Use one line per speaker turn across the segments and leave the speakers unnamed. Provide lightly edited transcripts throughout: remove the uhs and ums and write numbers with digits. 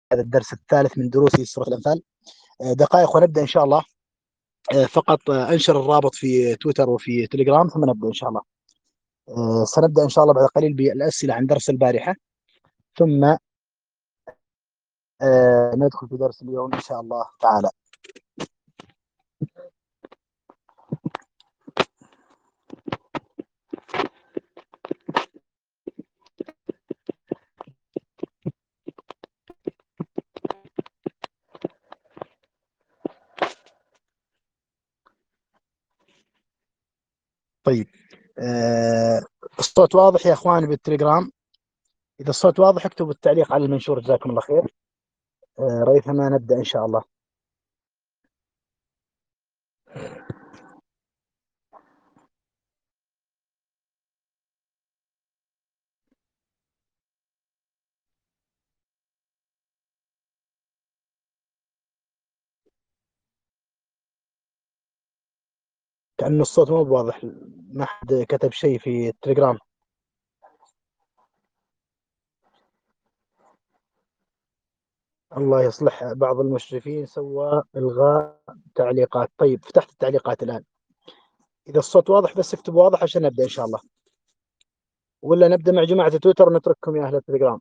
هذا الدرس الثالث من دروس سورة الأنفال. دقائق ونبدأ إن شاء الله. فقط أنشر الرابط في تويتر وفي تليجرام ثم نبدأ إن شاء الله. سنبدأ إن شاء الله بعد قليل بالأسئلة عن درس البارحة، ثم ندخل في درس اليوم إن شاء الله تعالى. طيب، الصوت واضح يا أخوان بالتليجرام؟ إذا الصوت واضح اكتبوا التعليق على المنشور، جزاكم الله خير. ريثما نبدأ إن شاء الله. كأن الصوت مو واضح، ما حد كتب شيء في التليجرام. الله يصلح، بعض المشرفين سوى إلغاء تعليقات. طيب، فتحت التعليقات الآن. إذا الصوت واضح بس اكتبوا واضح عشان نبدأ إن شاء الله، ولا نبدأ مع جماعة تويتر ونترككم يا أهل التليجرام.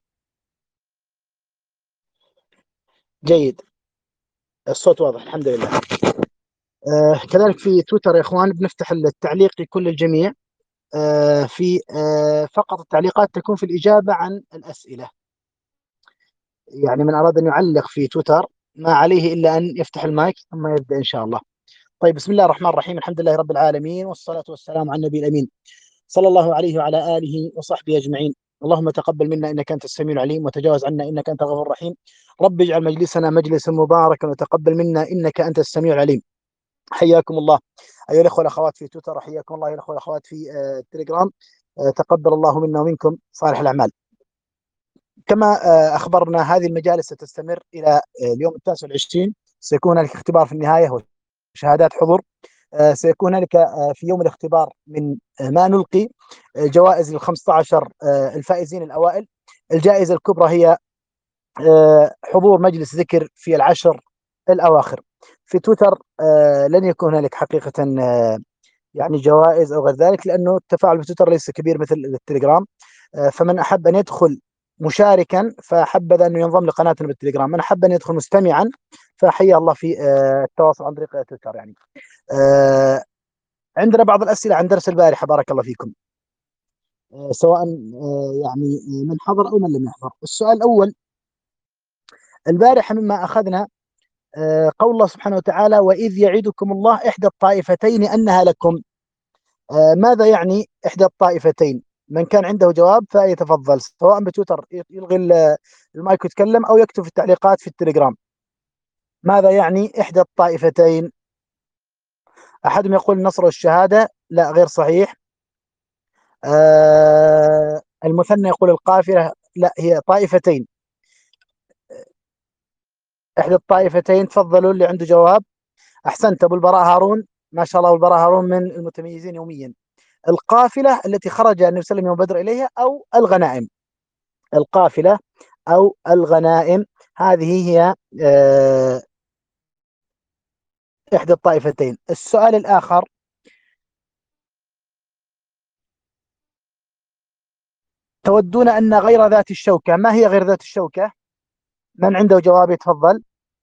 جيد، الصوت واضح الحمد لله. كذلك في تويتر يا إخوان بنفتح التعليق يكون للجميع. في فقط التعليقات تكون في الإجابة عن الأسئلة. يعني من أراد أن يعلق في تويتر ما عليه إلا أن يفتح المايك ثم يبدأ إن شاء الله. طيب، بسم الله الرحمن الرحيم، الحمد لله رب العالمين، والصلاة والسلام على النبي الأمين صلى الله عليه وعلى آله وصحبه أجمعين. اللهم تقبل منا إنك أنت السميع العليم، وتجاوز عنا إنك أنت الغفور الرحيم. رب اجعل مجلسنا مجلسا مباركا، وتقبل منا إنك أنت السميع العليم. حياكم الله أيها الأخوة والأخوات في تويتر، حياكم الله أيها الأخوة والأخوات في التليجرام. تقبل الله منا ومنكم صالح الأعمال. كما أخبرنا، هذه المجالس ستستمر إلى اليوم 29. سيكون هناك اختبار في النهاية وشهادات حضور. سيكون هناك في يوم الاختبار من ما نلقي جوائز ل 15 الفائزين الأوائل. الجائزة الكبرى هي حضور مجلس ذكر في العشر الأواخر. في تويتر لن يكون هناك حقيقة يعني جوائز أو غير ذلك، لأنه التفاعل في تويتر ليس كبير مثل التليجرام. فمن أحب أن يدخل مشاركا فحبذا أنه ينضم لقناتنا بالتليجرام. من أحب أن يدخل مستمعا فحيا الله في التواصل عن طريق تويتر. يعني عندنا بعض الأسئلة عن درس البارحة، بارك الله فيكم، سواء يعني من حضر أو من لم يحضر. السؤال الأول البارحة مما أخذنا قول الله سبحانه وتعالى: وإذ يعدكم الله إحدى الطائفتين أنها لكم. ماذا يعني إحدى الطائفتين؟ من كان عنده جواب فيتفضل، سواء بتويتر يلغي المايك ويتكلم، أو يكتب في التعليقات في التليجرام. ماذا يعني إحدى الطائفتين؟ أحدهم يقول النصر والشهادة، لا غير صحيح. المثنى يقول القافلة، لا هي طائفتين، إحدى الطائفتين. تفضلوا اللي عنده جواب. أحسنت أبو البراء هارون، ما شاء الله. أبو البراء هارون من المتميزين يوميا. القافلة التي خرج النبي صلى الله عليه وسلم يوم بدر إليها، أو الغنائم. القافلة أو الغنائم، هذه هي إحدى الطائفتين. السؤال الآخر: تودون أن غير ذات الشوكة، ما هي غير ذات الشوكة؟ من عنده جواب يتفضل.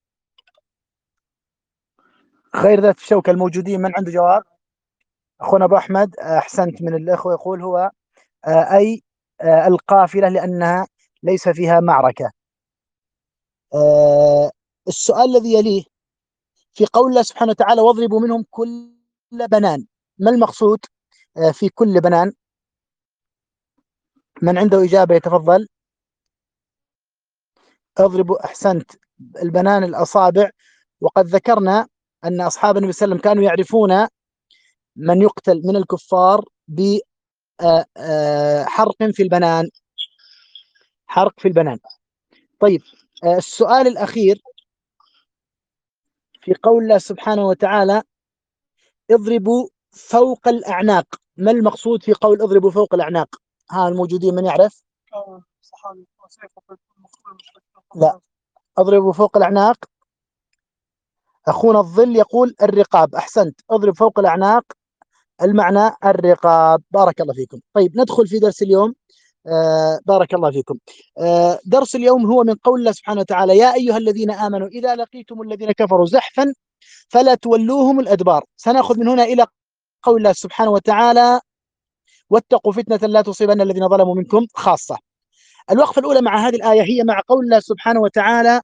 غير ذات الشوكة الموجودين، من عنده جواب؟ أخونا أبو أحمد، أحسنت من الأخوة، يقول هو أي القافلة، لأنها ليس فيها معركة. السؤال الذي يليه: في قول الله سبحانه وتعالى: واضربوا منهم كل بنان، ما المقصود في كل بنان؟ من عنده إجابة يتفضل. اضربوا، أحسنت، البنان الأصابع. وقد ذكرنا أن أصحاب النبي صلى الله عليه وسلم كانوا يعرفون من يقتل من الكفار بحرق في البنان، حرق في البنان. طيب، السؤال الأخير: في قول الله سبحانه وتعالى: اضربوا فوق الأعناق، ما المقصود في قول اضربوا فوق الأعناق؟ ها الموجودين من يعرف؟ لا اضرب فوق الأعناق. أخونا الظل يقول الرقاب. أحسنت، اضرب فوق الأعناق، المعنى الرقاب. بارك الله فيكم. طيب ندخل في درس اليوم. بارك الله فيكم. درس اليوم هو من قول الله سبحانه وتعالى: يا أيها الذين آمنوا إذا لقيتم الذين كفروا زحفا فلا تولوهم الأدبار. سنأخذ من هنا إلى قول الله سبحانه وتعالى: واتقوا فتنة لا تصيبن الذين ظلموا منكم خاصة. الوقفة الأولى مع هذه الآية هي مع قول الله سبحانه وتعالى،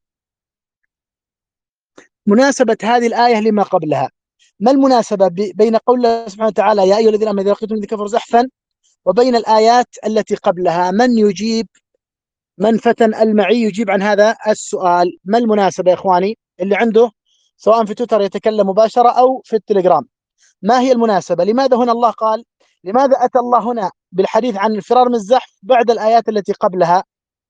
مناسبة هذه الآية لما قبلها. ما المناسبة بين قول الله سبحانه وتعالى: يا أيها الذين آمنوا إذا لقيتم الذين كفروا زحفا، وبين الآيات التي قبلها؟ من يجيب؟ من فتن المعي يجيب عن هذا السؤال. ما المناسبة يا إخواني؟ اللي عنده سواء في تويتر يتكلم مباشرة أو في التليجرام. ما هي المناسبة؟ لماذا هنا الله قال، لماذا أتى الله هنا بالحديث عن الفرار من الزحف بعد الآيات التي قبلها؟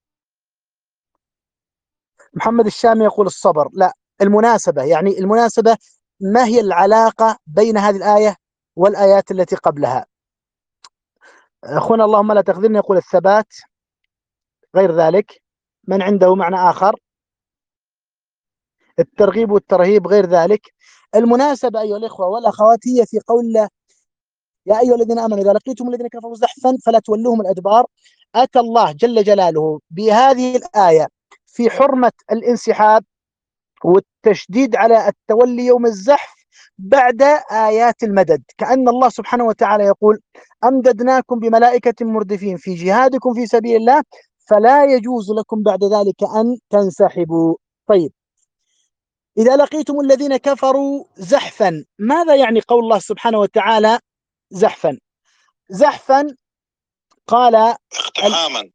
محمد الشامي يقول الصبر. لا، المناسبة، يعني المناسبة ما هي العلاقة بين هذه الآية والآيات التي قبلها؟ أخونا اللهم لا تخذلني يقول الثبات. غير ذلك؟ من عنده معنى آخر؟ الترغيب والترهيب. غير ذلك؟ المناسبة أيها الإخوة والأخوات هي في قول الله: يا أيها الذين آمنوا إذا لقيتم الذين كفروا زحفا فلا تولوهم الأدبار. أتى الله جل جلاله بهذه الآية في حرمة الانسحاب والتشديد على التولي يوم الزحف بعد آيات المدد، كأن الله سبحانه وتعالى يقول: أمددناكم بملائكة مردفين في جهادكم في سبيل الله فلا يجوز لكم بعد ذلك أن تنسحبوا. طيب، إذا لقيتم الذين كفروا زحفا، ماذا يعني قول الله سبحانه وتعالى زحفا؟ زحفا قال اقتحاما.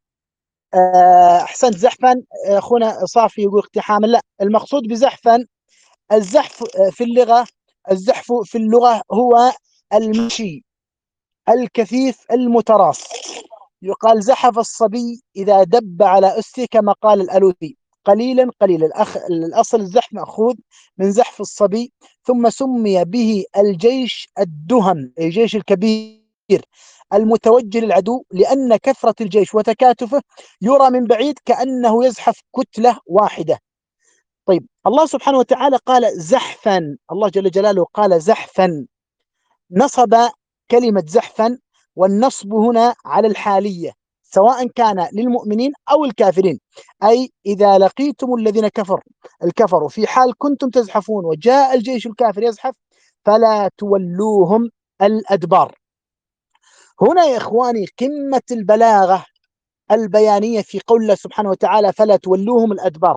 أحسنت، زحفا. أخونا صافي يقول اقتحاما. لا، المقصود بزحفا، الزحف في اللغة، الزحف في اللغة هو المشي الكثيف المتراص. يقال زحف الصبي إذا دب على أسته، كما قال الألوثي: قليلا قليلا. الأصل الزحف مأخوذ من زحف الصبي، ثم سمي به الجيش الدهم، الجيش الكبير المتوجه للعدو، لأن كثرة الجيش وتكاتفه يرى من بعيد كأنه يزحف كتلة واحدة. طيب، الله سبحانه وتعالى قال زحفا، الله جل جلاله قال زحفا، نصب كلمة زحفا، والنصب هنا على الحالية سواء كان للمؤمنين أو الكافرين، أي إذا لقيتم الذين الكفروا في حال كنتم تزحفون وجاء الجيش الكافر يزحف فلا تولوهم الأدبار. هنا يا إخواني قمة البلاغة البيانية في قول الله سبحانه وتعالى: فلا تولوهم الأدبار.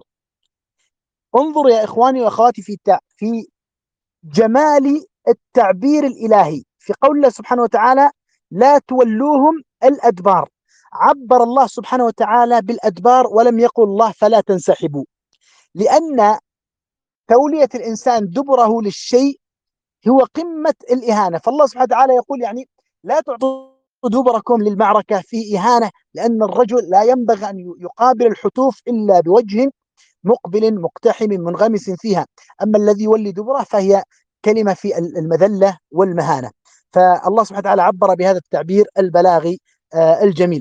انظر يا إخواني وأخواتي في جمال التعبير الإلهي في قول الله سبحانه وتعالى: لا تولوهم الأدبار. عبر الله سبحانه وتعالى بالأدبار ولم يقل الله فلا تنسحبوا، لأن تولية الإنسان دبره للشيء هو قمة الإهانة. فالله سبحانه وتعالى يقول يعني لا تعطوا دبركم للمعركة، في إهانة، لأن الرجل لا ينبغي أن يقابل الحتوف إلا بوجه مقبل مقتحم منغمس فيها. أما الذي يولي دبره فهي كلمة في المذلة والمهانة. فالله سبحانه وتعالى عبر بهذا التعبير البلاغي الجميل: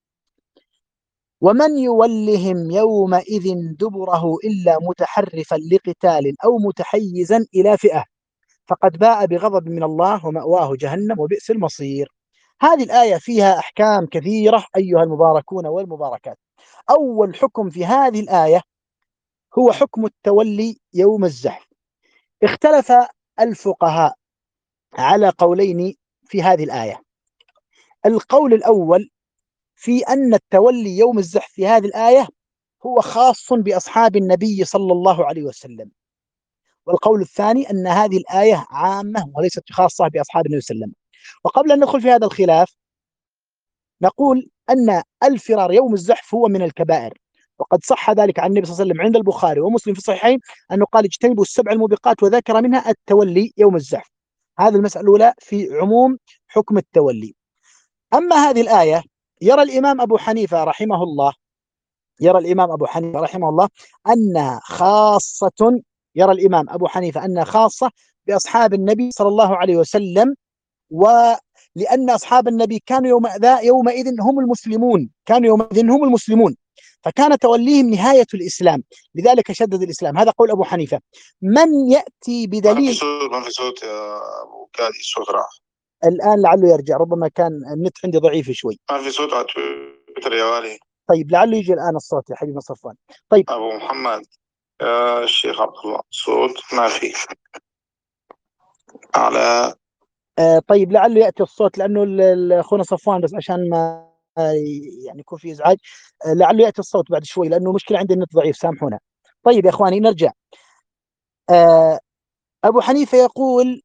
ومن يولهم يومئذ دبره إلا متحرفا لقتال أو متحيزا إلى فئة فقد باء بغضب من الله ومأواه جهنم وبئس المصير. هذه الآية فيها أحكام كثيرة أيها المباركون والمباركات. أول حكم في هذه الآية هو حكم التولي يوم الزحف. اختلف الفقهاء على قولين في هذه الآية. القول الأول في أن التولي يوم الزحف في هذه الآية هو خاص بأصحاب النبي صلى الله عليه وسلم، والقول الثاني أن هذه الآية عامة وليست خاصة بأصحاب النبي صلى الله عليه وسلم. وقبل أن ندخل في هذا الخلاف نقول أن الفرار يوم الزحف هو من الكبائر، وقد صح ذلك عن النبي صلى الله عليه وسلم عند البخاري ومسلم في الصحيحين أنه قال: اجتنبوا السبع الموبقات، وذكر منها التولي يوم الزحف. هذه المسألة الأولى في عموم حكم التولي. أما هذه الآية يرى الإمام أبو حنيفة رحمه الله، أنها خاصة، يرى الإمام أبو حنيفة أنها خاصة بأصحاب النبي صلى الله عليه وسلم، ولأن أصحاب النبي كانوا يومئذ هم المسلمون، فكان توليهم نهاية الإسلام، لذلك شدد الإسلام. هذا قول أبو حنيفة. من يأتي بدليل؟
ما في صوت يا أبو كادي، الصوت راح.
الآن لعله يرجع، ربما كان النت عندي ضعيف شوي.
ما في صوت على تويتر يا والي.
طيب لعله يجي الآن الصوت يا حبيبي صفوان. طيب
أبو محمد يا الشيخ عبد الله، صوت ما في على.
طيب لعله يأتي الصوت، لأنه أخونا صفوان بس عشان ما يعني يكون في إزعاج، لعله يأتي الصوت بعد شوي، لأنه مشكلة عندي النت ضعيف، سامحونا. طيب يا إخواني نرجع. أبو حنيفة يقول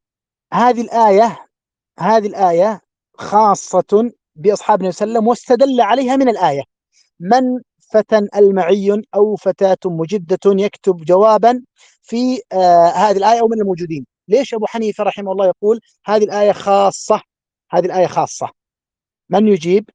هذه الآية خاصة بأصحاب النبي صلى الله عليه وسلم، واستدل عليها من الآية: من فتى المعي أو فتاة مجدة يكتب جوابا في هذه الآية أو من الموجودين. ليش أبو حنيفة رحمه الله يقول هذه الآية خاصة؟ هذه الآية خاصة. من يجيب؟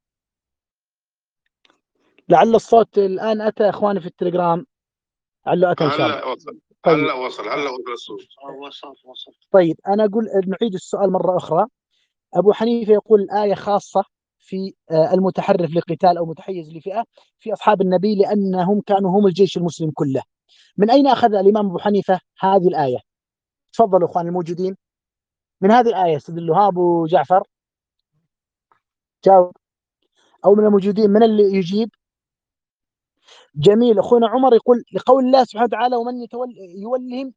لعل الصوت الآن أتى إخواني في التليجرام، لعله أتى إن شاء الله.
هلا وصل.
طيب.
هلا وصل الصوت. وصل.
طيب أنا أقول نعيد السؤال مرة أخرى. أبو حنيفة يقول الآية خاصة في المتحرف لقتال أو متحيز لفئة في أصحاب النبي، لأنهم كانوا هم الجيش المسلم كله. من أين أخذ الإمام أبو حنيفة هذه الآية؟ تفضلوا أخوان الموجودين. من هذه الآية استدلوها أبو جعفر، جاوب. أو من الموجودين من اللي يجيب؟ جميل. أخونا عمر يقول لقول الله سبحانه وتعالى: ومن يولهم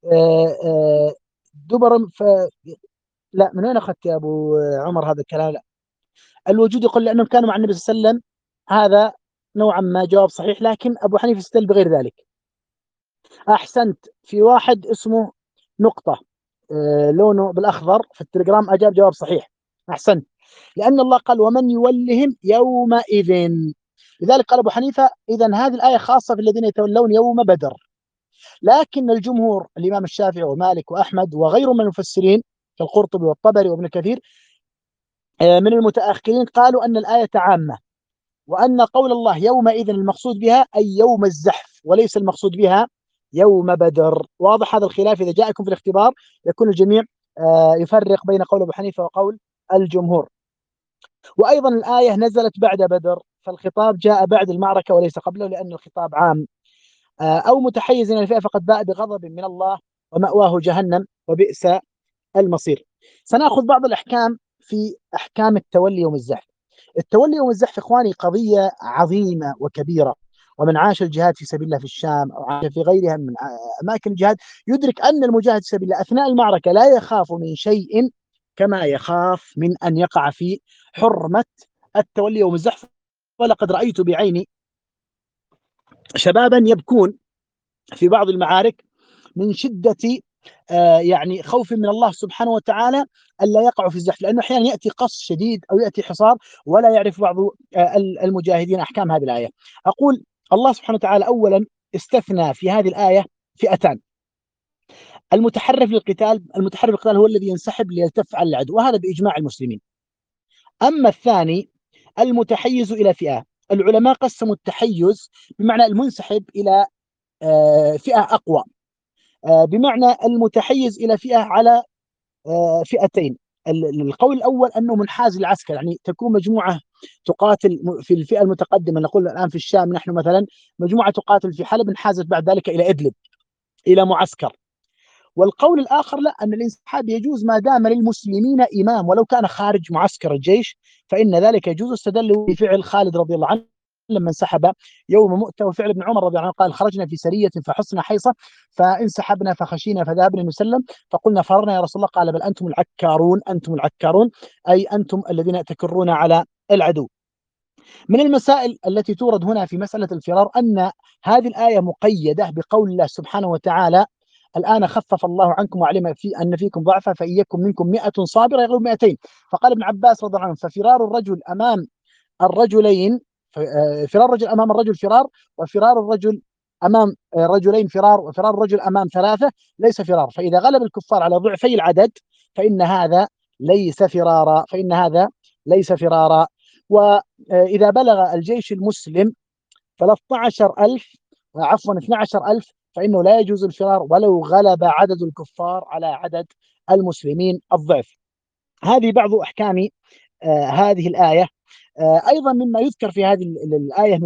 دبر لا، من وين أخذت يا أبو عمر هذا الكلام؟ لا، الوجود يقول لأنهم كانوا مع النبي صلى الله عليه وسلم. هذا نوعا ما جواب صحيح، لكن أبو حنيفة استدل بغير ذلك. أحسنت. في واحد اسمه نقطة لونه بالأخضر في التليجرام أجاب جواب صحيح. أحسنت. لأن الله قال: ومن يولهم يومئذ. لذلك قال أبو حنيفة: إذا هذه الآية خاصة في الذين يتولون يوم بدر. لكن الجمهور الإمام الشافعي ومالك وأحمد وغيرهم من المفسرين كالقرطبي والطبري وابن كثير من المتأخرين قالوا أن الآية عامة، وأن قول الله يومئذ المقصود بها أي يوم الزحف، وليس المقصود بها يوم بدر. واضح هذا الخلاف؟ إذا جاءكم في الاختبار يكون الجميع يفرق بين قول أبو حنيفة وقول الجمهور. وأيضا الآية نزلت بعد بدر، فالخطاب جاء بعد المعركة وليس قبله، لأن الخطاب عام. أو متحيز إلى الفئة فقد باء بغضب من الله ومأواه جهنم وبئس المصير. سنأخذ بعض الأحكام في أحكام التولي يوم الزحف. التولي يوم الزحف إخواني قضية عظيمة وكبيرة، ومن عاش الجهاد في سبيل الله في الشام أو عاش في غيرها من أماكن الجهاد يدرك أن المجاهد في سبيل الله أثناء المعركة لا يخاف من شيء كما يخاف من أن يقع في حرمة التولي يوم الزحف. ولقد رأيت بعيني شبابا يبكون في بعض المعارك من شدة يعني خوف من الله سبحانه وتعالى ألا يقعوا في الزحف، لأنه أحيانا يأتي قص شديد أو يأتي حصار ولا يعرف بعض المجاهدين أحكام هذه الآية. أقول الله سبحانه وتعالى أولا استثنى في هذه الآية فئتان: المتحرف للقتال. المتحرف للقتال هو الذي ينسحب ليلتف على العدو، وهذا بإجماع المسلمين. أما الثاني المتحيز إلى فئة. العلماء قسموا التحيز بمعنى المنسحب إلى فئة أقوى، بمعنى المتحيز إلى فئة على فئتين. القول الأول أنه منحاز للعسكر، يعني تكون مجموعة تقاتل في الفئة المتقدمة، نقول الآن في الشام نحن مثلا مجموعة تقاتل في حلب، انحازت بعد ذلك إلى إدلب إلى معسكر. والقول الآخر لا، أن الانسحاب يجوز ما دام للمسلمين إمام، ولو كان خارج معسكر الجيش فإن ذلك يجوز. استدلوا بفعل خالد رضي الله عنه لما انسحب يوم مؤتة، وفعل ابن عمر رضي الله عنه قال: خرجنا في سرية فحصنا حيصة فانسحبنا فخشينا فذهبنا نسلم فقلنا فررنا يا رسول الله، قال: بل أنتم العكارون، أنتم العكارون، أي أنتم الذين تكرون على العدو. من المسائل التي تورد هنا في مسألة الفرار أن هذه الآية مقيدة بقول الله سبحانه وتعالى: الآن خفف الله عنكم وعلم أن فيكم ضعفا فإن يكن منكم 100 صابرة يغلب 200. فقال ابن عباس رضي الله عنه: ففرار الرجل أمام الرجلين، فرار الرجل أمام الرجل فرار، وفرار الرجل أمام رجلين فرار، وفرار الرجل أمام ثلاثة ليس فرار. فإذا غلب الكفار على ضعفي العدد فإن هذا ليس فرارا، فإن هذا ليس فرارا. وإذا بلغ الجيش المسلم 13,000 عفوا 12,000 فإنه لا يجوز الفرار ولو غلب عدد الكفار على عدد المسلمين الضعف. هذه بعض أحكام هذه الآية. أيضا مما يذكر في هذه الآية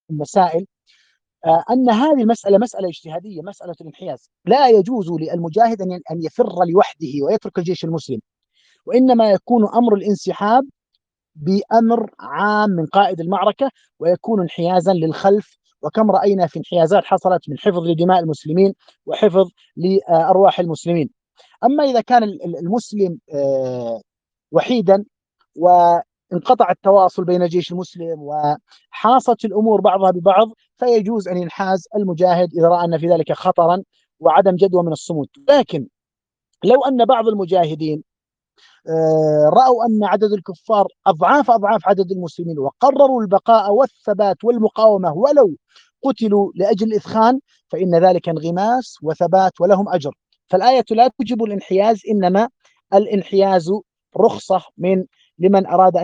المسائل أن هذه المسألة مسألة اجتهادية، مسألة الانحياز. لا يجوز للمجاهد أن يفر لوحده ويترك الجيش المسلم، وإنما يكون أمر الانسحاب بأمر عام من قائد المعركة، ويكون انحيازا للخلف. وكم رأينا في انحيازات حصلت من حفظ لدماء المسلمين وحفظ لأرواح المسلمين. أما إذا كان المسلم وحيدا وانقطع التواصل بين الجيش المسلم وحاصت الأمور بعضها ببعض، فيجوز أن ينحاز المجاهد إذا رأى أن في ذلك خطرا وعدم جدوى من الصمود. لكن لو أن بعض المجاهدين رأوا أن عدد الكفار أضعاف عدد المسلمين، وقرروا البقاء والثبات والمقاومة ولو قتلوا لأجل الإثخان، فإن ذلك انغماس وثبات ولهم أجر. فالآية لا توجب الانحياز، إنما الانحياز رخصة لمن أراد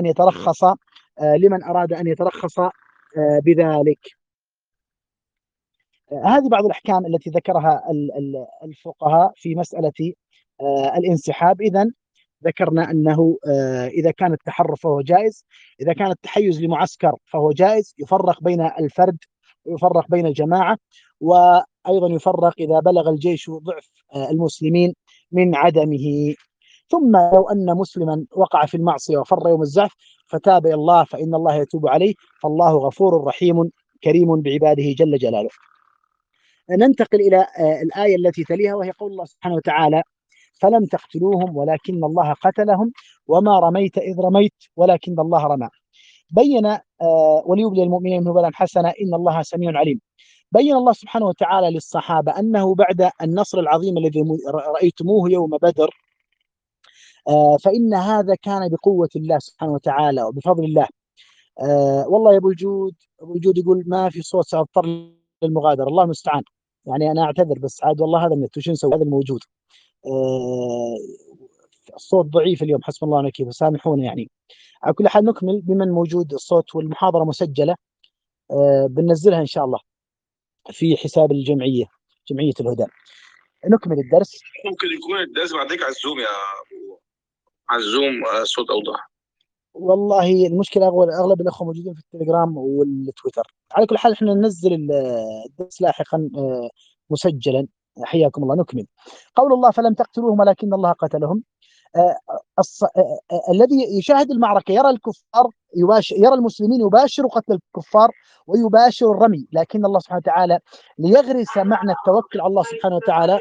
أن يترخص بذلك. هذه بعض الأحكام التي ذكرها الفقهاء في مسألة الانسحاب. إذن ذكرنا أنه إذا كان التحرف فهو جائز، إذا كان التحيز لمعسكر فهو جائز، يفرق بين الفرد ويفرق بين الجماعة، وأيضا يفرق إذا بلغ الجيش ضعف المسلمين من عدمه. ثم لو أن مسلما وقع في المعصية وفر يوم الزحف فتاب إلى الله فإن الله يتوب عليه، فالله غفور رحيم كريم بعباده جل جلاله. ننتقل إلى الآية التي تليها، وهي قول الله سبحانه وتعالى: فلم تقتلوهم ولكن الله قتلهم وما رميت إذ رميت ولكن الله رمى. بين وليبلي المؤمنين منه بلاء حسنا إن الله سميع عليم. بين الله سبحانه وتعالى للصحابة أنه بعد النصر العظيم الذي رأيتموه يوم بدر، فإن هذا كان بقوة الله سبحانه وتعالى وبفضل الله. والله يا أبو الجود يقول ما في صوت، سأضطر للمغادرة، الله المستعان. يعني أنا أعتذر، بس عاد والله هذا النت وش نسوي، هذا الموجود. الصوت ضعيف اليوم، حسب الله ونعم الوكيل، سامحونا يعني. على كل حال نكمل بمن موجود الصوت، والمحاضرة مسجلة بننزلها إن شاء الله في حساب جمعية الهدى. نكمل الدرس.
ممكن يكون الدرس بعدك على الزوم يا أبو، على الزوم صوت أوضح.
والله المشكلة أغلب الأخوة موجودين في التليجرام والتويتر. على كل حال احنا ننزل الدرس لاحقا مسجلا. حياكم الله. نكمل. قول الله: فلم تقتلوهم ولكن الله قتلهم. الذي يشاهد المعركة يرى الكفار يرى المسلمين يباشر قتل الكفار ويباشر الرمي، لكن الله سبحانه وتعالى ليغرس معنى التوكل على الله سبحانه وتعالى،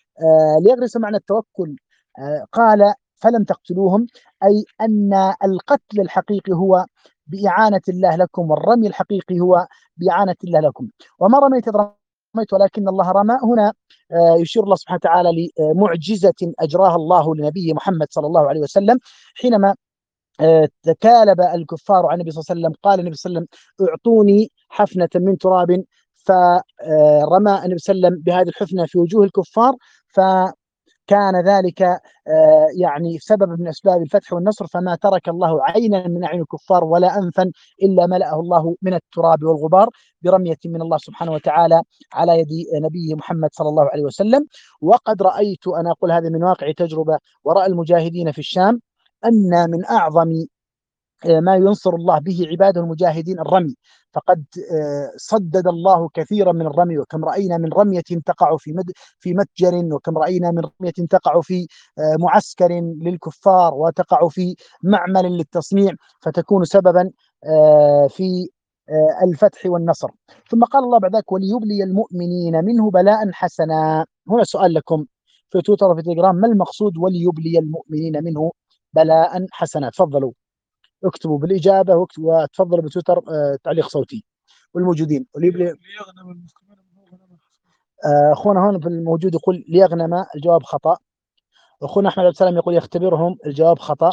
قال: فلم تقتلوهم، أي أن القتل الحقيقي هو بإعانة الله لكم، والرمي الحقيقي هو بإعانة الله لكم. وما رميت إذ رميت ولكن الله رمى. هنا يشير الله سبحانه وتعالى لمعجزة أجراها الله لنبيه محمد صلى الله عليه وسلم، حينما تكالب الكفار عن النبي صلى الله عليه وسلم. قال النبي صلى الله عليه وسلم: اعطوني حفنة من تراب، فرمى النبي صلى الله عليه وسلم بهذه الحفنة في وجوه الكفار، فكان ذلك يعني سبب من أسباب الفتح والنصر. فما ترك الله عينا من أعين الكفار ولا أنفا إلا ملأه الله من التراب والغبار برمية من الله سبحانه وتعالى على يد نبيه محمد صلى الله عليه وسلم. وقد رأيت، أنا أقول هذا من واقع تجربة، ورأى المجاهدين في الشام أن من أعظم ما ينصر الله به عباده المجاهدين الرمي. فقد صدد الله كثيرا من الرمي، وكم رأينا من رمية تقع في متجر، وكم رأينا من رمية تقع في معسكر للكفار، وتقع في معمل للتصنيع، فتكون سببا في الفتح والنصر. ثم قال الله بعد ذلك: وليبلي المؤمنين منه بلاء حسنا. هنا سؤال لكم في تويتر وفي تليجرام: ما المقصود وليبلي المؤمنين منه بلاء حسنا؟ تفضلوا اكتبوا بالإجابة، وتفضلوا بتويتر تعليق صوتي. والموجودين أخونا هون في الموجود يقول ليغنم، الجواب خطأ. أخونا أحمد عبد السلام يقول يختبرهم، الجواب خطأ.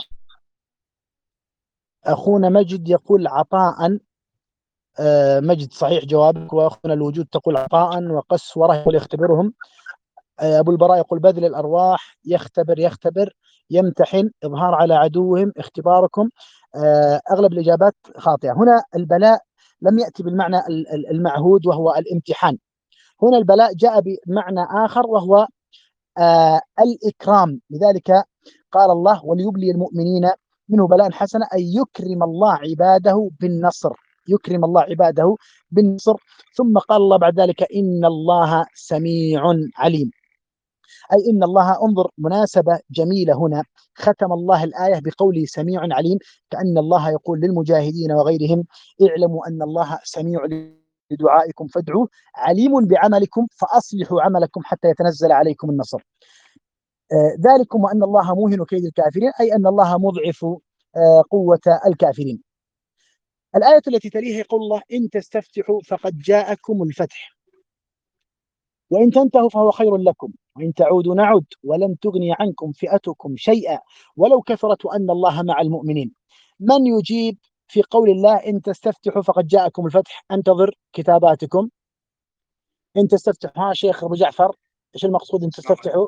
أخونا مجد يقول عطاء، مجد صحيح جوابك. وأخونا الوجود تقول عطاء. وقسورة يقول يختبرهم. أبو البراء يقول بذل الأرواح، يختبر يمتحن، إظهار على عدوهم، اختباركم. أغلب الإجابات خاطئة. هنا البلاء لم يأتي بالمعنى المعهود وهو الامتحان. هنا البلاء جاء بمعنى آخر وهو الإكرام. لذلك قال الله: وليبلي المؤمنين منه بلاء حسنا، أي يكرم الله عباده بالنصر. يكرم الله عباده بالنصر. ثم قال الله بعد ذلك إن الله سميع عليم، أي إن الله، انظر مناسبة جميلة هنا، ختم الله الآية بقوله سميع عليم، كأن الله يقول للمجاهدين وغيرهم اعلموا أن الله سميع لدعائكم فادعوه، عليم بعملكم فأصلحوا عملكم حتى يتنزل عليكم النصر. ذلكم وأن الله موهن كيد الكافرين، أي أن الله مضعف قوة الكافرين. الآية التي تليها يقول الله إن تستفتحوا فقد جاءكم الفتح وإن تنتهوا فهو خير لكم وإن تعودوا نعد ولن تغني عنكم فئتكم شيئا ولو كثرت وأن الله مع المؤمنين. من يجيب في قول الله إن تستفتحوا فقد جاءكم الفتح؟ انتظر كتاباتكم. إن تستفتحوا، ها شيخ أبو جعفر إيش المقصود إن تستفتحوا؟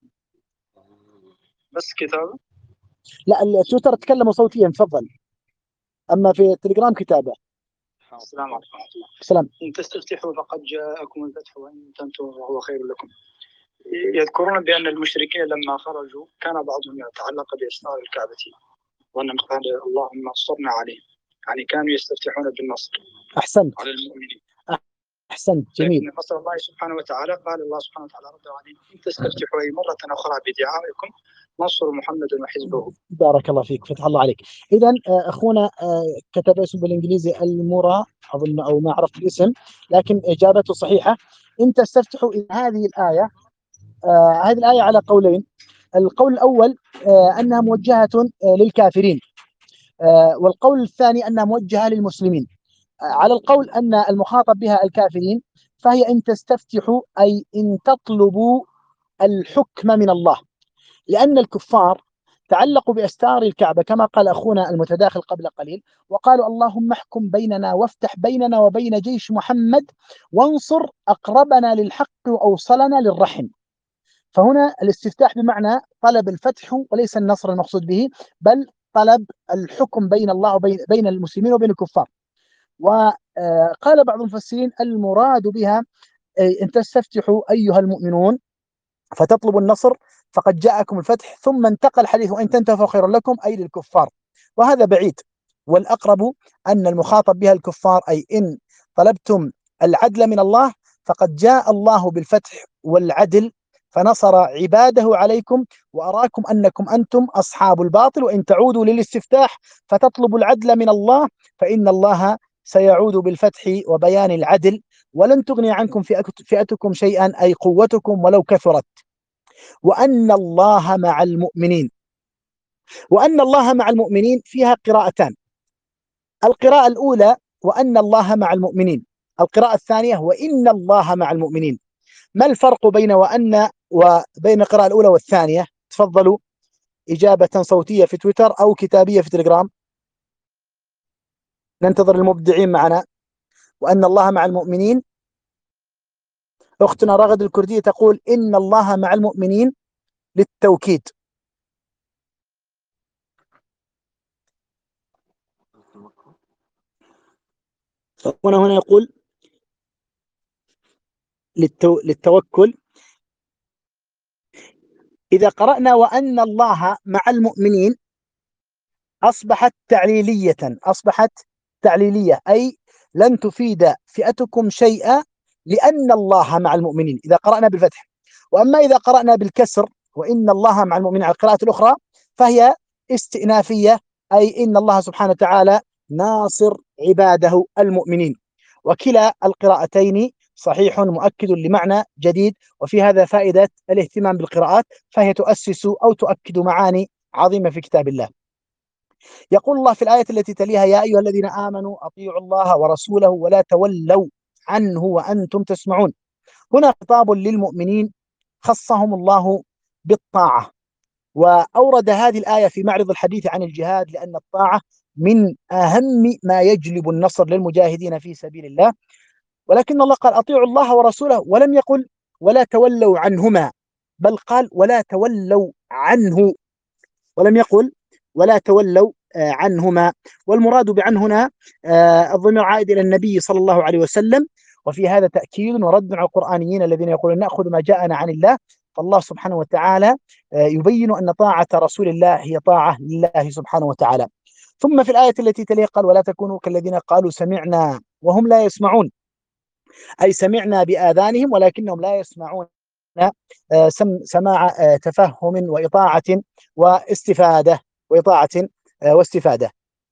بس كتابة؟
لا، التويتر تكلموا صوتيا تفضل، أما في التليجرام كتابة.
السلام عليكم.
السلام.
إن تستفتحوا فقد جاءكم الفتح وإن تنتهوا فهو خير لكم. يذكرون بأن المشركين لما خرجوا كان بعضهم يتعلق بأسرار الكعبة وأنهم قال اللهم انصرنا عليهم، يعني كانوا يستفتحون بالنصر.
أحسنت
على المؤمنين.
أحسنت، جميل.
لكن نصر الله سبحانه وتعالى قال الله سبحانه وتعالى رد عليهم إن تستفتحوا أي مرة أخرى بدعائكم نصر محمد وحزبه.
بارك الله فيك، فتح الله عليك. إذا أخونا كتب اسمه بالإنجليزي المورا أظن، أو ما عرفت الاسم، لكن إجابته صحيحة. إن تستفتحوا إلى هذه الآية، هذه الآية على قولين. القول الأول أنها موجهة للكافرين، والقول الثاني أنها موجهة للمسلمين. على القول أن المخاطب بها الكافرين فهي إن تستفتحوا أي إن تطلبوا الحكم من الله، لأن الكفار تعلقوا بأستار الكعبة كما قال أخونا المتداخل قبل قليل، وقالوا اللهم احكم بيننا وافتح بيننا وبين جيش محمد وانصر أقربنا للحق وأوصلنا للرحم. فهنا الاستفتاح بمعنى طلب الفتح وليس النصر المقصود به، بل طلب الحكم بين الله وبين المسلمين وبين الكفار. وقال بعض المفسرين المراد بها إن تستفتحوا أيها المؤمنون فتطلبوا النصر فقد جاءكم الفتح، ثم انتقل الحديث وإن تنتهوا خير لكم أي للكفار، وهذا بعيد. والأقرب أن المخاطب بها الكفار، أي إن طلبتم العدل من الله فقد جاء الله بالفتح والعدل فنصر عباده عليكم وأراكم أنكم أنتم أصحاب الباطل، وإن تعودوا للاستفتاح فتطلبوا العدل من الله فإن الله سيعود بالفتح وبيان العدل ولن تغني عنكم فئتكم شيئا أي قوتكم ولو كثرت، وأن الله مع المؤمنين. وأن الله مع المؤمنين فيها قراءتان، القراءة الأولى وأن الله مع المؤمنين، القراءة الثانية وإن الله مع المؤمنين. ما الفرق بين وأن وبين القراءة الأولى والثانية؟ تفضلوا إجابة صوتية في تويتر أو كتابية في تليجرام، ننتظر المبدعين معنا. وأن الله مع المؤمنين. أختنا راغد الكردية تقول إن الله مع المؤمنين للتوكيد. هنا يقول للتوكل. إذا قرأنا وأن الله مع المؤمنين أصبحت تعليلية، أي لن تفيد فئتكم شيئا لأن الله مع المؤمنين إذا قرأنا بالفتح. وأما إذا قرأنا بالكسر وإن الله مع المؤمنين على القراءة الأخرى فهي استئنافية، أي إن الله سبحانه وتعالى ناصر عباده المؤمنين. وكلا القراءتين صحيح مؤكد لمعنى جديد، وفي هذا فائدة الاهتمام بالقراءات، فهي تؤسس أو تؤكد معاني عظيمة في كتاب الله. يقول الله في الآية التي تليها يا أيها الذين آمنوا أطيعوا الله ورسوله ولا تولوا عنه وأنتم تسمعون. هنا خطاب للمؤمنين خصهم الله بالطاعة، وأورد هذه الآية في معرض الحديث عن الجهاد لأن الطاعة من أهم ما يجلب النصر للمجاهدين في سبيل الله. ولكن الله قال أطيعوا الله ورسوله ولم يقل ولا تولوا عنهما، بل قال ولا تولوا عنه، ولم يقل ولا تولوا عنهما. والمراد بعن هنا الضمير عائد إلى النبي صلى الله عليه وسلم، وفي هذا تأكيد ورد على القرآنيين الذين يقولون نأخذ ما جاءنا عن الله. فالله سبحانه وتعالى يبين أن طاعة رسول الله هي طاعة لله سبحانه وتعالى. ثم في الآية التي تليها قال ولا تكونوا كالذين قالوا سمعنا وهم لا يسمعون، أي سمعنا بآذانهم ولكنهم لا يسمعون سماع تفهم وإطاعة واستفادة واستفادة.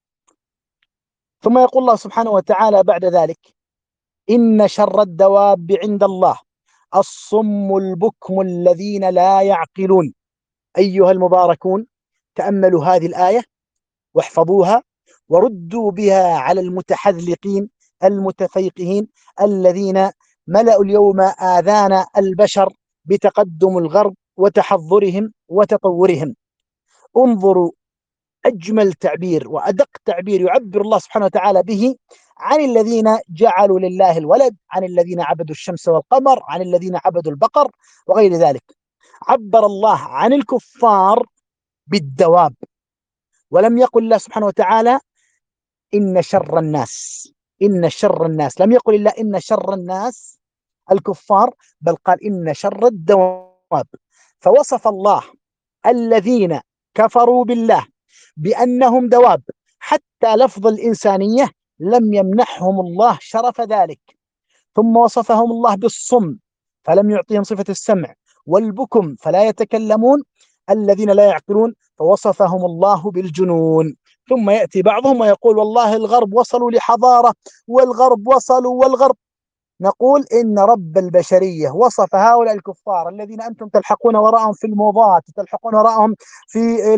ثم يقول الله سبحانه وتعالى بعد ذلك إن شر الدواب عند الله الصم البكم الذين لا يعقلون. أيها المباركون، تأملوا هذه الآية واحفظوها وردوا بها على المتحذلقين المتفيقهين الذين ملأوا اليوم آذان البشر بتقدم الغرب وتحضرهم وتطورهم. انظروا أجمل تعبير وأدق تعبير يعبر الله سبحانه وتعالى به عن الذين جعلوا لله الولد، عن الذين عبدوا الشمس والقمر، عن الذين عبدوا البقر وغير ذلك. عبر الله عن الكفار بالدواب، ولم يقل الله سبحانه وتعالى إن شر الناس، إن شر الناس، لم يقل الله إن شر الناس الكفار، بل قال إن شر الدواب. فوصف الله الذين كفروا بالله بأنهم دواب، حتى لفظ الإنسانية لم يمنحهم الله شرف ذلك. ثم وصفهم الله بالصم فلم يعطيهم صفة السمع، والبكم فلا يتكلمون، الذين لا يعقلون فوصفهم الله بالجنون. ثم يأتي بعضهم ويقول والله الغرب وصلوا لحضارة، والغرب وصلوا، والغرب. نقول إن رب البشرية وصف هؤلاء الكفار الذين أنتم تلحقون وراءهم في الموضات، تلحقون وراءهم في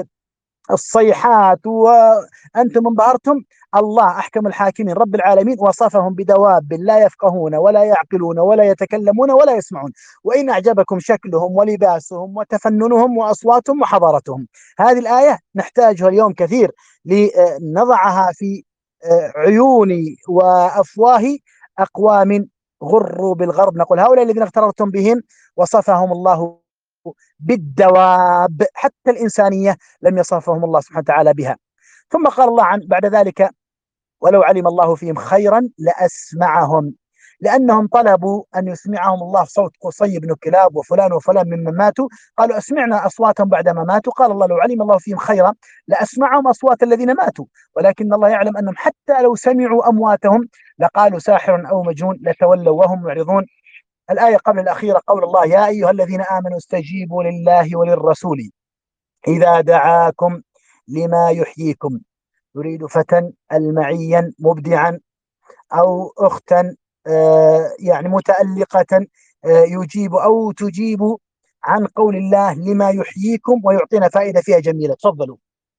الصيحات وأنتم انبهرتم. الله أحكم الحاكمين رب العالمين وصفهم بدواب لا يفقهون ولا يعقلون ولا يتكلمون ولا يسمعون، وإن أعجبكم شكلهم ولباسهم وتفننهم وأصواتهم وحضارتهم. هذه الآية نحتاجها اليوم كثير لنضعها في عيون وأفواه أقوام غروا بالغرب. نقول هؤلاء الذين اغتررتم بهم وصفهم الله بالدواب، حتى الإنسانية لم يصفهم الله سبحانه وتعالى بها. ثم قال الله بعد ذلك ولو علم الله فيهم خيرا لأسمعهم، لأنهم طلبوا أن يسمعهم الله صوت قصي بن كلاب وفلان وفلان ممن ماتوا، قالوا أسمعنا أصواتهم بعدما ماتوا. قال الله لو علم الله فيهم خيرا لأسمعهم أصوات الذين ماتوا، ولكن الله يعلم أنهم حتى لو سمعوا أمواتهم لقالوا ساحر أو مجنون لتولوا وهم معرضون. الآية قبل الأخيرة قول الله يا أيها الذين آمنوا استجيبوا لله وللرسول إذا دعاكم لما يحييكم، يريد فتى المعيا مبدعا أو أختا يعني متألقة يجيب أو تجيب عن قول الله لما يحييكم ويعطينا فائدة فيها جميلة. تفضلوا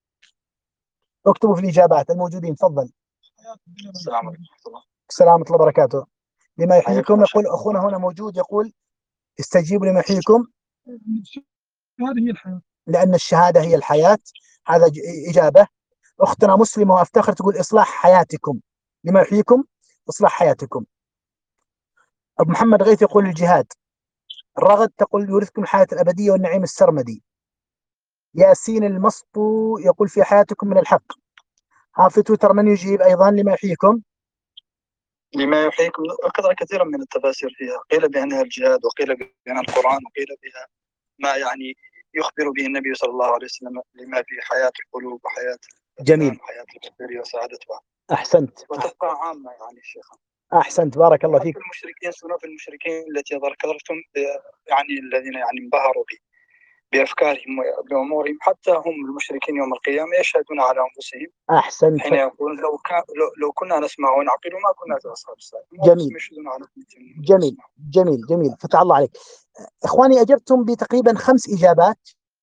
اكتبوا في الإجابات الموجودين. تفضل.
السلام عليكم ورحمة الله.
السلام ورحمة الله وبركاته. لما يحييكم يقول أخونا هنا موجود يقول استجيبوا لما يحييكم
هذه هي الحياة،
لأن الشهادة هي الحياة. هذا إجابة. أختنا مسلمة وأفتخر تقول إصلاح حياتكم، لما يحييكم إصلاح حياتكم. أبو محمد غيث يقول الجهاد. الرغد تقول يورثكم الحياة الأبدية والنعيم السرمدي. ياسين المسطو يقول في حياتكم من الحق. في تويتر من يجيب أيضا لما يحييكم؟
لما يحييكم أكثر كثيرا من التفاسير فيها، قيل بأنها الجهاد، وقيل بأنها القرآن، وقيل بها ما يعني يخبر به النبي صلى الله عليه وسلم لما في حياة القلوب وحياة
جميل.
وحياة البشرية وسعادتها.
أحسنت.
وتبقى عامة يعني الشيخ.
أحسنت بارك الله فيك.
المشركين صنوف المشركين التي ذكرتم يعني الذين يعني انبهروا بأفكارهم وبأمورهم، حتى هم المشركين يوم القيامة يشهدون على أنفسهم.
أحسنت.
حين يقول لو كنا نسمع ونعقل ما كنا في أصحاب السعير.
جميل جميل جميل جميل، فتح الله عليك. إخواني أجبتم بتقريبا 5 إجابات.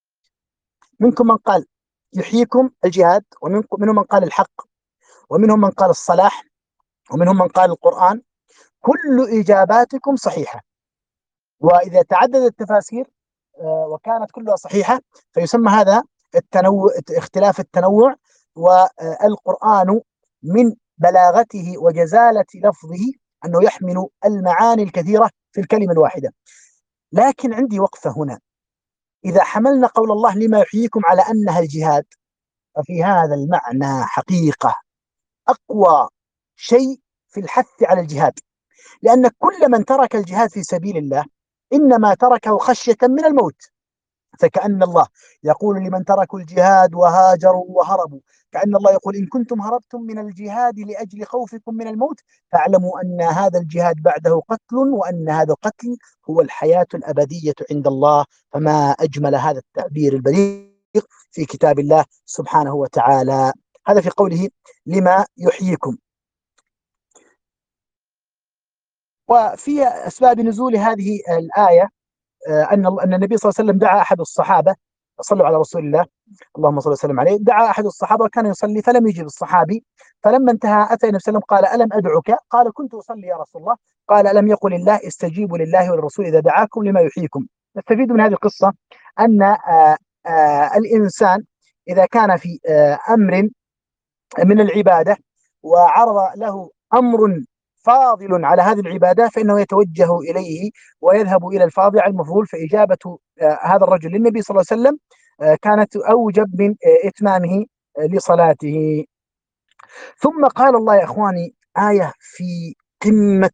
منكم من قال يحييكم الجهاد، ومنهم من قال الحق، ومنهم من قال الصلاح، ومنهم من قال القرآن. كل إجاباتكم صحيحة، وإذا تعددت التفاسير وكانت كلها صحيحة فيسمى هذا التنوع، اختلاف التنوع. والقرآن من بلاغته وجزالة لفظه أنه يحمل المعاني الكثيرة في الكلمة الواحدة. لكن عندي وقفة هنا. إذا حملنا قول الله لما يحييكم على أنها الجهاد، ففي هذا المعنى حقيقة أقوى شيء في الحث على الجهاد، لأن كل من ترك الجهاد في سبيل الله إنما تركه خشية من الموت. فكأن الله يقول لمن تركوا الجهاد وهاجروا وهربوا، كأن الله يقول إن كنتم هربتم من الجهاد لأجل خوفكم من الموت فاعلموا أن هذا الجهاد بعده قتل، وأن هذا القتل هو الحياة الأبدية عند الله. فما أجمل هذا التعبير البليغ في كتاب الله سبحانه وتعالى. هذا في قوله لما يحييكم. وفي أسباب نزول هذه الآية أن النبي صلى الله عليه وسلم دعا أحد الصحابة، صلوا على رسول الله اللهم صل وسلم عليه، دعا أحد الصحابة وكان يصلي فلم يجب الصحابي، فلما انتهى أتى النبي صلى الله عليه وسلم قال ألم أدعك؟ قال كنت أصلي يا رسول الله. قال ألم يقل الله استجيبوا لله وللرسول إذا دعاكم لما يحييكم؟ نستفيد من هذه القصة أن الإنسان إذا كان في أمر من العبادة وعرض له أمر فاضل على هذه العبادة فإنه يتوجه إليه ويذهب إلى الفاضل المفضول. فإجابة هذا الرجل للنبي صلى الله عليه وسلم كانت أوجب من إتمامه لصلاته. ثم قال الله يا إخواني آية في قمة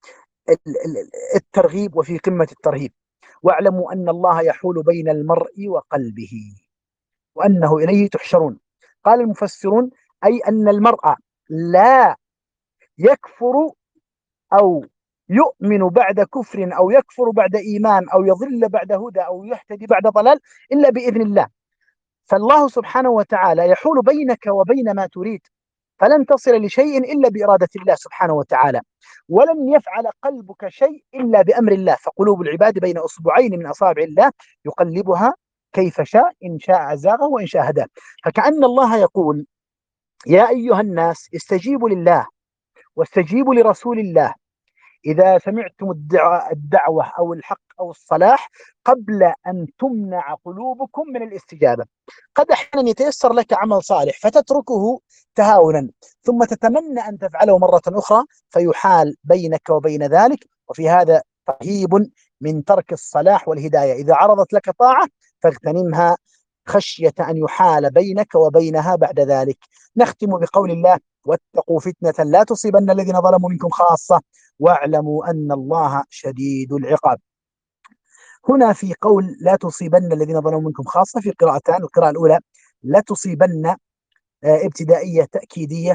الترغيب وفي قمة الترهيب: واعلموا أن الله يحول بين المرء وقلبه وأنه إليه تحشرون. قال المفسرون أي أن المرء لا يكفر أو يؤمن بعد كفر أو يكفر بعد إيمان أو يضل بعد هدى أو يهتدي بعد ضلال إلا بإذن الله. فالله سبحانه وتعالى يحول بينك وبين ما تريد، فلن تصل لشيء إلا بإرادة الله سبحانه وتعالى، ولن يفعل قلبك شيء إلا بأمر الله. فقلوب العباد بين أصبعين من أصابع الله يقلبها كيف شاء، إن شاء أزاغه وإن شاء هداه. فكأن الله يقول يا أيها الناس استجيبوا لله واستجيبوا لرسول الله إذا سمعتم الدعوة أو الحق أو الصلاح قبل أن تمنع قلوبكم من الاستجابة. قد أحيانا يتيسر لك عمل صالح فتتركه تهاونا ثم تتمنى أن تفعله مرة أخرى فيحال بينك وبين ذلك، وفي هذا ترهيب من ترك الصلاح والهداية. إذا عرضت لك طاعة فاغتنمها خشية أن يحال بينك وبينها بعد ذلك. نختم بقول الله واتقوا فتنة لا تصيبن الذين ظلموا منكم خاصة واعلموا أن الله شديد العقاب. هنا في قول لا تصيبن الذين ظلموا منكم خاصة في قراءتان: القراءة الأولى لا تصيبن ابتدائية تأكيدية،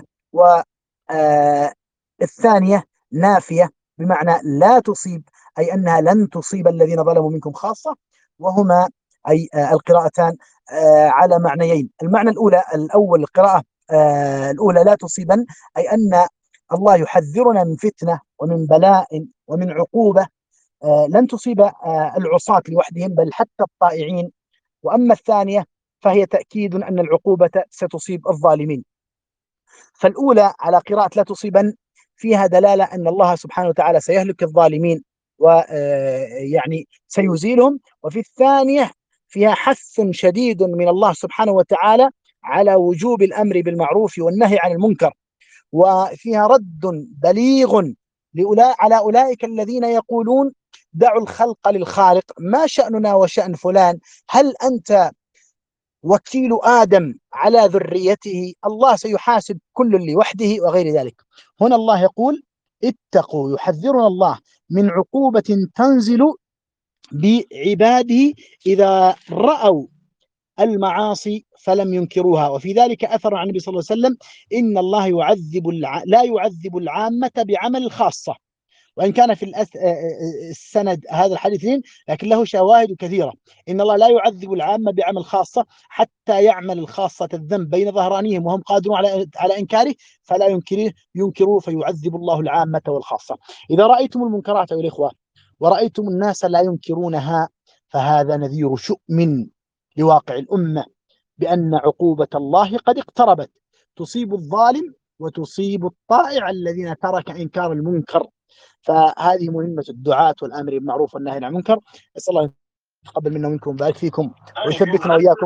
والثانية نافية بمعنى لا تصيب، أي أنها لن تصيب الذين ظلموا منكم خاصة. وهما أي القراءتان على معنيين. المعنى الأول القراءة الأولى لا تصيبن أي أن الله يحذرنا من فتنة ومن بلاء ومن عقوبة لن تصيب العصاة لوحدهم بل حتى الطائعين. وأما الثانية فهي تأكيد أن العقوبة ستصيب الظالمين. فالأولى على قراءة لا تصيبن فيها دلالة أن الله سبحانه وتعالى سيهلك الظالمين ويعني سيزيلهم. وفي الثانية فيها حث شديد من الله سبحانه وتعالى على وجوب الأمر بالمعروف والنهي عن المنكر، وفيها رد بليغ على أولئك الذين يقولون دعوا الخلق للخالق، ما شأننا وشأن فلان، هل أنت وكيل آدم على ذريته؟ الله سيحاسب كل لوحده وغير ذلك. هنا الله يقول اتقوا، يحذرنا الله من عقوبة تنزل بعباده إذا رأوا المعاصي فلم ينكروها. وفي ذلك أثر عن النبي صلى الله عليه وسلم إن الله لا يعذب العامة بعمل الخاصة، وإن كان في السند هذا الحديث لكن له شواهد كثيرة. إن الله لا يعذب العامة بعمل خاصة حتى يعمل الخاصة الذنب بين ظهرانيهم وهم قادرون على إنكاره فلا ينكروه فيعذب الله العامة والخاصة. إذا رأيتم المنكرات أيها الإخوة ورأيتم الناس لا ينكرونها فهذا نذير شؤم لواقع الأمة بأن عقوبة الله قد اقتربت، تصيب الظالم وتصيب الطائع الذين ترك إنكار المنكر. فهذه مهمة الدعاة والآمر بالمعروف والنهي عن المنكر. أسأل الله يتقبل منا ومنكم ويبارك فيكم ويثبتنا وإياكم،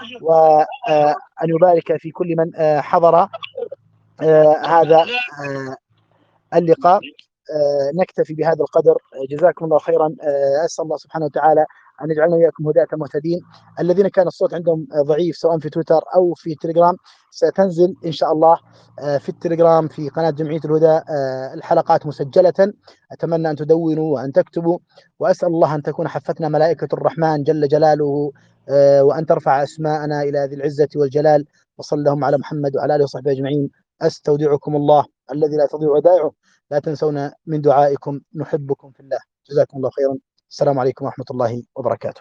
وأن يبارك في كل من حضر هذا اللقاء. نكتفي بهذا القدر. جزاكم الله خيرا. أسأل الله سبحانه وتعالى أن يجعلنا وإياكم هداة مهتدين. الذين كان الصوت عندهم ضعيف سواء في تويتر أو في تليجرام، ستنزل إن شاء الله في التليجرام في قناة جمعية الهدى الحلقات مسجلة. أتمنى أن تدونوا وأن تكتبوا، وأسأل الله أن تكون حفتنا ملائكة الرحمن جل جلاله، وأن ترفع أسماءنا إلى ذي العزة والجلال. وصلى اللهم على محمد وعلى آله وصحبه أجمعين. أستودعكم الله الذي لا تضيع ودائعه. لا تنسونا من دعائكم، نحبكم في الله. جزاكم الله خيرا. السلام عليكم ورحمة الله وبركاته.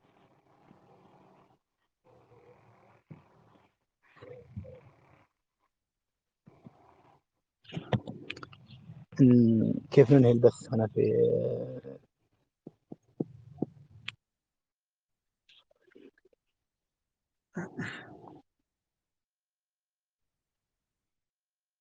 كيف ننهي البث هنا في